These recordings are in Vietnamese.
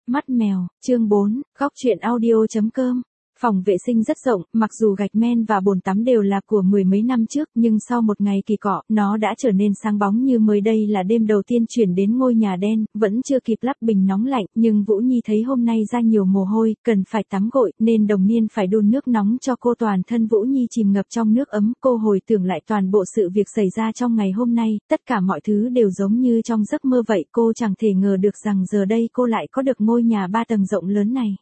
Mắt mèo, chương 4, góc truyện audio.com. Phòng vệ sinh rất rộng, mặc dù gạch men và bồn tắm đều là của mười mấy năm trước, nhưng sau một ngày kỳ cọ, nó đã trở nên sáng bóng như mới. Đây là đêm đầu tiên chuyển đến ngôi nhà đen, vẫn chưa kịp lắp bình nóng lạnh, nhưng Vũ Nhi thấy hôm nay ra nhiều mồ hôi, cần phải tắm gội, nên Đồng Niên phải đun nước nóng cho cô. Toàn thân Vũ Nhi chìm ngập trong nước ấm, cô hồi tưởng lại toàn bộ sự việc xảy ra trong ngày hôm nay, tất cả mọi thứ đều giống như trong giấc mơ vậy. Cô chẳng thể ngờ được rằng giờ đây cô lại có được ngôi nhà 3 tầng rộng lớn này.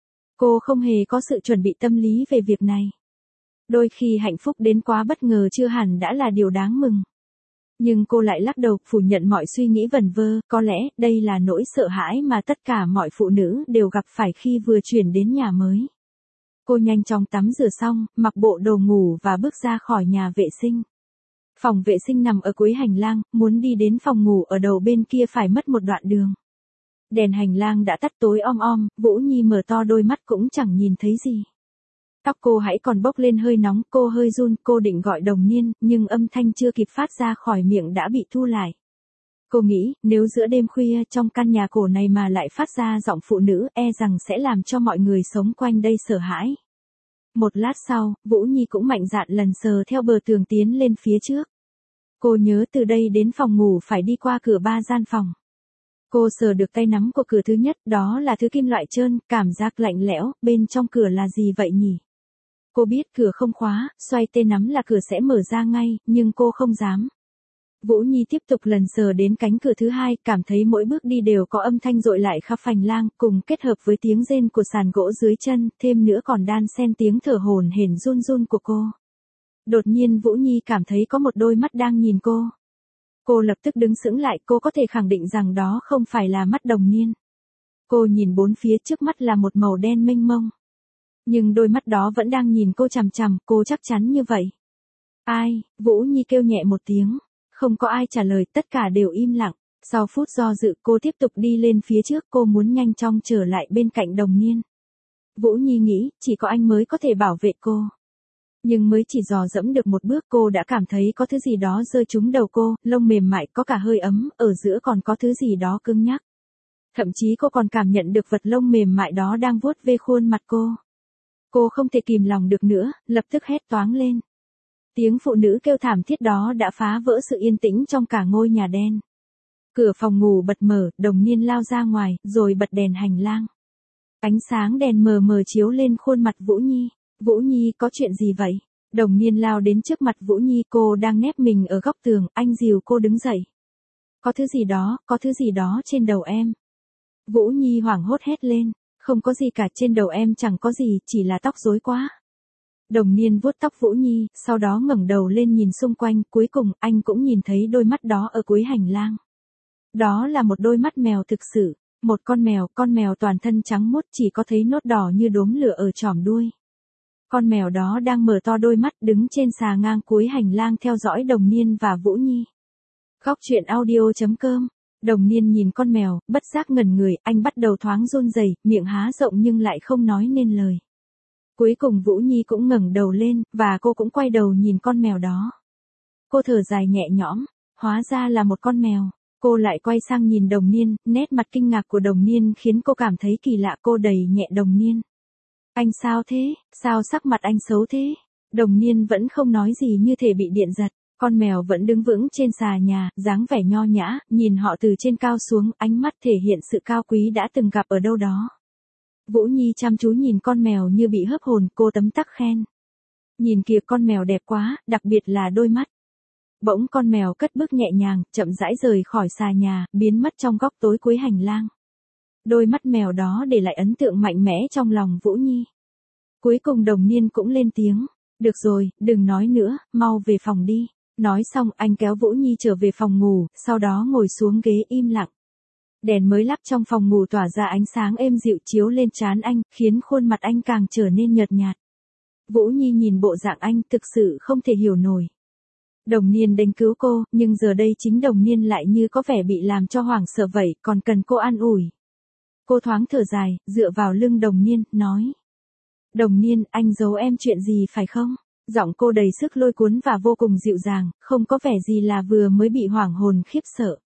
Cô không hề có sự chuẩn bị tâm lý về việc này. Đôi khi hạnh phúc đến quá bất ngờ chưa hẳn đã là điều đáng mừng. Nhưng cô lại lắc đầu, phủ nhận mọi suy nghĩ vẩn vơ, có lẽ đây là nỗi sợ hãi mà tất cả mọi phụ nữ đều gặp phải khi vừa chuyển đến nhà mới. Cô nhanh chóng tắm rửa xong, mặc bộ đồ ngủ và bước ra khỏi nhà vệ sinh. Phòng vệ sinh nằm ở cuối hành lang, muốn đi đến phòng ngủ ở đầu bên kia phải mất một đoạn đường. Đèn hành lang đã tắt tối om om, Vũ Nhi mở to đôi mắt cũng chẳng nhìn thấy gì. Tóc cô hãy còn bốc lên hơi nóng, cô hơi run, cô định gọi Đồng Niên, nhưng âm thanh chưa kịp phát ra khỏi miệng đã bị thu lại. Cô nghĩ, nếu giữa đêm khuya trong căn nhà cổ này mà lại phát ra giọng phụ nữ, e rằng sẽ làm cho mọi người sống quanh đây sợ hãi. Một lát sau, Vũ Nhi cũng mạnh dạn lần sờ theo bờ tường tiến lên phía trước. Cô nhớ từ đây đến phòng ngủ phải đi qua cửa 3 gian phòng. Cô sờ được tay nắm của cửa thứ nhất, đó là thứ kim loại trơn, cảm giác lạnh lẽo, bên trong cửa là gì vậy nhỉ? Cô biết cửa không khóa, xoay tay nắm là cửa sẽ mở ra ngay, nhưng cô không dám. Vũ Nhi tiếp tục lần sờ đến cánh cửa thứ hai, cảm thấy mỗi bước đi đều có âm thanh dội lại khắp hành lang, cùng kết hợp với tiếng rên của sàn gỗ dưới chân, thêm nữa còn đan xen tiếng thở hổn hển run run của cô. Đột nhiên Vũ Nhi cảm thấy có một đôi mắt đang nhìn cô. Cô lập tức đứng sững lại, cô có thể khẳng định rằng đó không phải là mắt Đồng Niên. Cô nhìn bốn phía, trước mắt là một màu đen mênh mông. Nhưng đôi mắt đó vẫn đang nhìn cô chằm chằm, cô chắc chắn như vậy. Ai? Vũ Nhi kêu nhẹ một tiếng. Không có ai trả lời, tất cả đều im lặng. Sau phút do dự, cô tiếp tục đi lên phía trước, cô muốn nhanh chóng trở lại bên cạnh Đồng Niên. Vũ Nhi nghĩ, chỉ có anh mới có thể bảo vệ cô. Nhưng mới chỉ dò dẫm được một bước cô đã cảm thấy có thứ gì đó rơi trúng đầu cô, lông mềm mại có cả hơi ấm, ở giữa còn có thứ gì đó cứng nhắc. Thậm chí cô còn cảm nhận được vật lông mềm mại đó đang vuốt ve khuôn mặt cô. Cô không thể kìm lòng được nữa, lập tức hét toáng lên. Tiếng phụ nữ kêu thảm thiết đó đã phá vỡ sự yên tĩnh trong cả ngôi nhà đen. Cửa phòng ngủ bật mở, Đồng Niên lao ra ngoài, rồi bật đèn hành lang. Ánh sáng đèn mờ mờ chiếu lên khuôn mặt Vũ Nhi. Vũ Nhi, có chuyện gì vậy? Đồng Niên lao đến trước mặt Vũ Nhi, cô đang nép mình ở góc tường, anh dìu cô đứng dậy. Có thứ gì đó trên đầu em. Vũ Nhi hoảng hốt hét lên, không có gì cả, trên đầu em chẳng có gì, chỉ là tóc rối quá. Đồng Niên vuốt tóc Vũ Nhi, sau đó ngẩng đầu lên nhìn xung quanh, cuối cùng anh cũng nhìn thấy đôi mắt đó ở cuối hành lang. Đó là một đôi mắt mèo thực sự, một con mèo toàn thân trắng muốt, chỉ có thấy nốt đỏ như đốm lửa ở chòm đuôi. Con mèo đó đang mở to đôi mắt, đứng trên xà ngang cuối hành lang theo dõi Đồng Niên và Vũ Nhi. Góc truyện audio.com. Đồng Niên nhìn con mèo, bất giác ngẩn người, anh bắt đầu thoáng run rẩy, miệng há rộng nhưng lại không nói nên lời. Cuối cùng Vũ Nhi cũng ngẩng đầu lên, và cô cũng quay đầu nhìn con mèo đó. Cô thở dài nhẹ nhõm, hóa ra là một con mèo. Cô lại quay sang nhìn Đồng Niên, nét mặt kinh ngạc của Đồng Niên khiến cô cảm thấy kỳ lạ, cô đẩy nhẹ Đồng Niên. Anh sao thế? Sao sắc mặt anh xấu thế? Đồng Niên vẫn không nói gì, như thể bị điện giật. Con mèo vẫn đứng vững trên xà nhà, dáng vẻ nho nhã, nhìn họ từ trên cao xuống, ánh mắt thể hiện sự cao quý đã từng gặp ở đâu đó. Vũ Nhi chăm chú nhìn con mèo như bị hớp hồn, cô tấm tắc khen. Nhìn kìa, con mèo đẹp quá, đặc biệt là đôi mắt. Bỗng con mèo cất bước nhẹ nhàng, chậm rãi rời khỏi xà nhà, biến mất trong góc tối cuối hành lang. Đôi mắt mèo đó để lại ấn tượng mạnh mẽ trong lòng Vũ Nhi. Cuối cùng Đồng Niên cũng lên tiếng. Được rồi, đừng nói nữa, mau về phòng đi. Nói xong anh kéo Vũ Nhi trở về phòng ngủ, sau đó ngồi xuống ghế im lặng. Đèn mới lắp trong phòng ngủ tỏa ra ánh sáng êm dịu chiếu lên trán anh, khiến khuôn mặt anh càng trở nên nhợt nhạt. Vũ Nhi nhìn bộ dạng anh thực sự không thể hiểu nổi. Đồng Niên đến cứu cô, nhưng giờ đây chính Đồng Niên lại như có vẻ bị làm cho hoảng sợ vậy, còn cần cô an ủi. Cô thoáng thở dài, dựa vào lưng Đồng Niên, nói. Đồng Niên, anh giấu em chuyện gì phải không? Giọng cô đầy sức lôi cuốn và vô cùng dịu dàng, không có vẻ gì là vừa mới bị hoảng hồn khiếp sợ.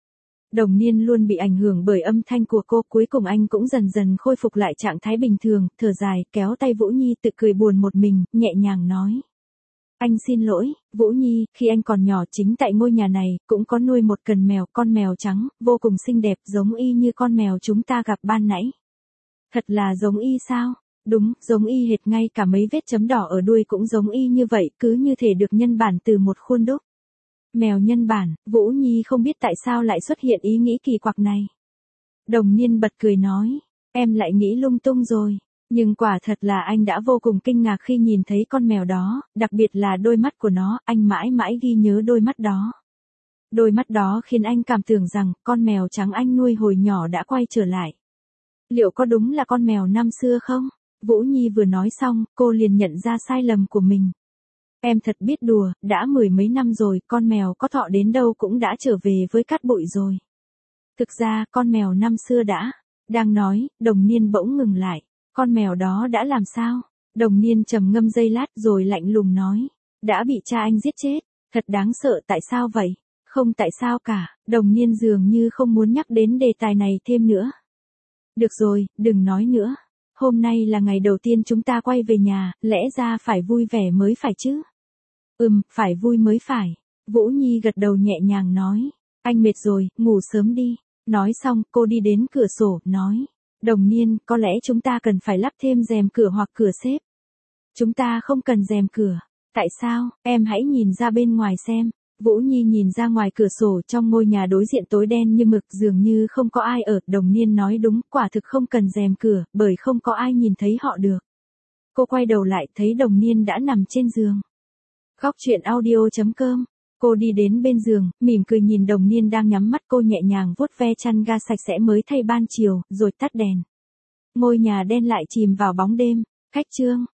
Đồng Niên luôn bị ảnh hưởng bởi âm thanh của cô, cuối cùng anh cũng dần dần khôi phục lại trạng thái bình thường, thở dài, kéo tay Vũ Nhi tự cười buồn một mình, nhẹ nhàng nói. Anh xin lỗi, Vũ Nhi, khi anh còn nhỏ chính tại ngôi nhà này, cũng có nuôi một con mèo trắng, vô cùng xinh đẹp, giống y như con mèo chúng ta gặp ban nãy. Thật là giống y sao? Đúng, giống y hệt, ngay cả mấy vết chấm đỏ ở đuôi cũng giống y như vậy, cứ như thể được nhân bản từ một khuôn đúc. Mèo nhân bản, Vũ Nhi không biết tại sao lại xuất hiện ý nghĩ kỳ quặc này. Đồng Niên bật cười nói, em lại nghĩ lung tung rồi. Nhưng quả thật là anh đã vô cùng kinh ngạc khi nhìn thấy con mèo đó, đặc biệt là đôi mắt của nó, anh mãi mãi ghi nhớ đôi mắt đó. Đôi mắt đó khiến anh cảm tưởng rằng con mèo trắng anh nuôi hồi nhỏ đã quay trở lại. Liệu có đúng là con mèo năm xưa không? Vũ Nhi vừa nói xong, cô liền nhận ra sai lầm của mình. Em thật biết đùa, đã 10 mấy năm rồi, con mèo có thọ đến đâu cũng đã trở về với cát bụi rồi. Thực ra, con mèo năm xưa đã. Đang nói, Đồng Niên bỗng ngừng lại. Con mèo đó đã làm sao? Đồng Niên trầm ngâm giây lát rồi lạnh lùng nói. Đã bị cha anh giết chết. Thật đáng sợ, tại sao vậy? Không tại sao cả, Đồng Niên dường như không muốn nhắc đến đề tài này thêm nữa. Được rồi, đừng nói nữa. Hôm nay là ngày đầu tiên chúng ta quay về nhà, lẽ ra phải vui vẻ mới phải chứ. Phải vui mới phải. Vũ Nhi gật đầu nhẹ nhàng nói. Anh mệt rồi, ngủ sớm đi. Nói xong, cô đi đến cửa sổ, nói. Đồng Niên, có lẽ chúng ta cần phải lắp thêm rèm cửa hoặc cửa xếp. Chúng ta không cần rèm cửa. Tại sao, em hãy nhìn ra bên ngoài xem. Vũ Nhi nhìn ra ngoài cửa sổ, trong ngôi nhà đối diện tối đen như mực, dường như không có ai ở. Đồng Niên nói đúng, quả thực không cần rèm cửa, bởi không có ai nhìn thấy họ được. Cô quay đầu lại, thấy Đồng Niên đã nằm trên giường. Góc truyện audio.com. Cô đi đến bên giường, mỉm cười nhìn Đồng Niên đang nhắm mắt, cô nhẹ nhàng vuốt ve chăn ga sạch sẽ mới thay ban chiều, rồi tắt đèn. Ngôi nhà đen lại chìm vào bóng đêm. Khách chương.